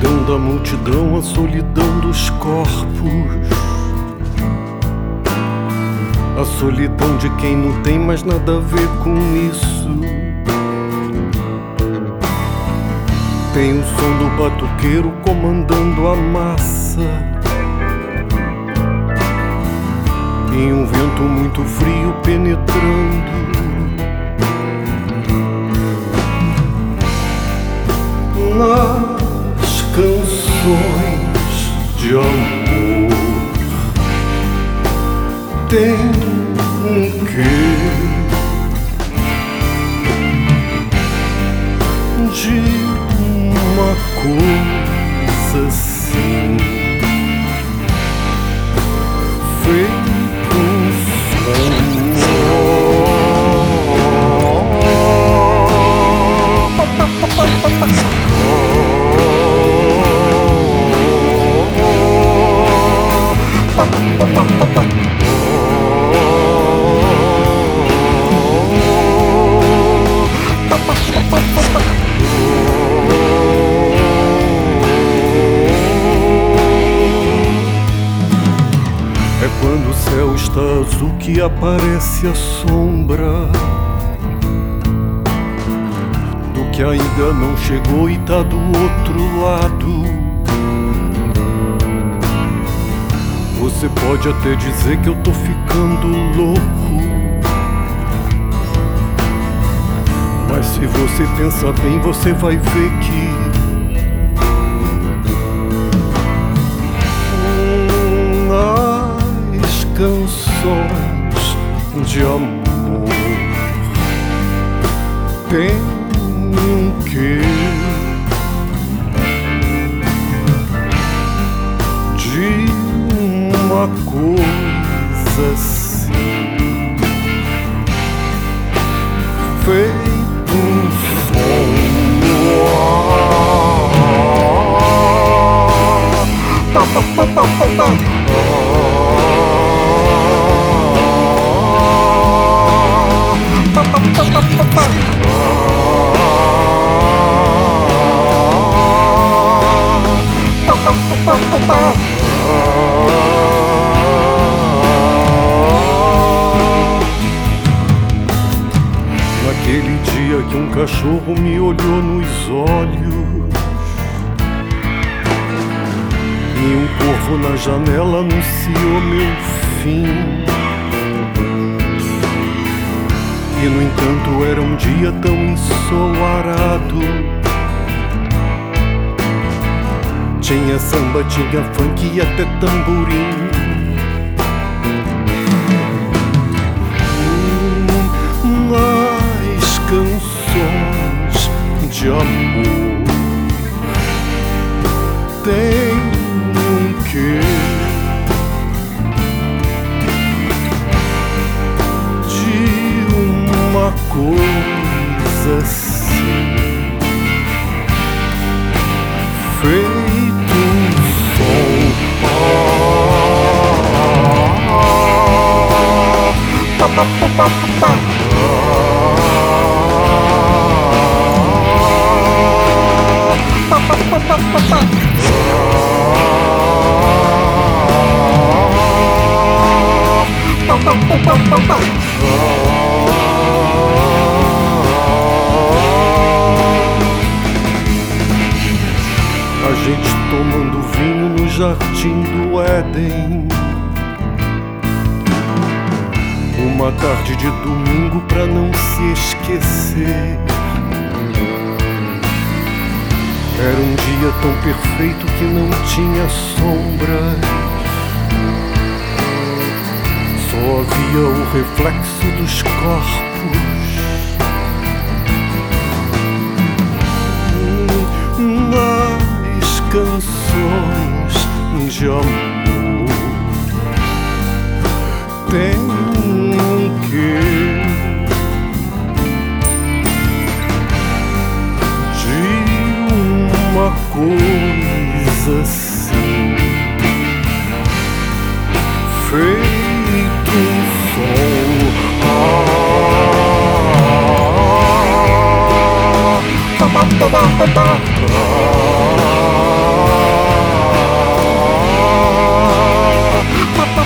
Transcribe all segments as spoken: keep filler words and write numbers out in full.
solidão da multidão, a solidão dos corpos, a solidão de quem não tem mais nada a ver com isso. Tem o som do batuqueiro comandando a massa e um vento muito frio penetrando. Nas canções de amor tem um quê de uma coisa assim, feito um sonho. É quando o céu está azul que aparece a sombra do que ainda não chegou e tá do outro lado. Você pode até dizer que eu tô ficando louco, mas se você pensar bem, você vai ver que canções de amor tem um quê de uma coisa assim, feito um sonho. Pa, pa, pa, pa, pa, pa. Naquele dia que um cachorro me olhou nos olhos e um corvo na janela anunciou meu fim. E no entanto era um dia tão ensolarado. Tinha samba, tinha funk e até tamborim. Nas canções de amor tem um quê uma coisa assim, feito um som. Pa, pa, pa, pa, pa. Pa, pa, pa, pa, pa, pa. Pa, pa, pa, pa, pa, pa. A gente tomando vinho no jardim do Éden, uma tarde de domingo pra não se esquecer. Era um dia tão perfeito que não tinha sombra, só havia o reflexo dos corpos. Nas canções de amor tem um quê de uma coisa assim, feito um som. Ah, ba, ba, ba, ba, ba.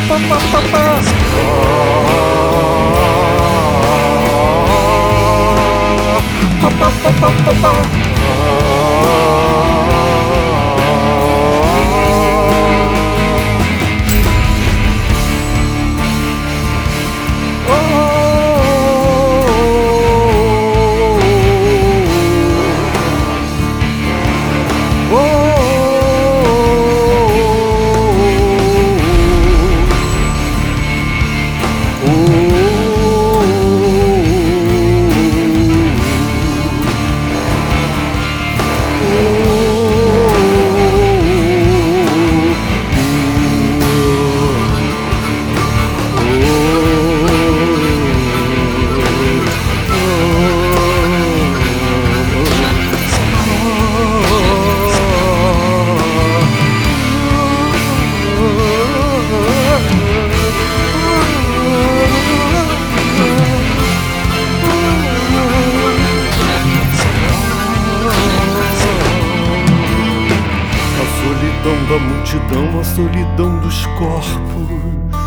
Da multidão, a solidão dos corpos,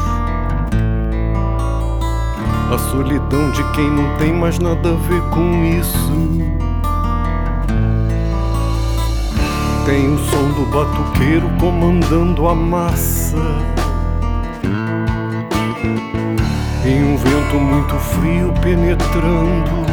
a solidão de quem não tem mais nada a ver com isso. Tem o som do batuqueiro comandando a massa, e um vento muito frio penetrando.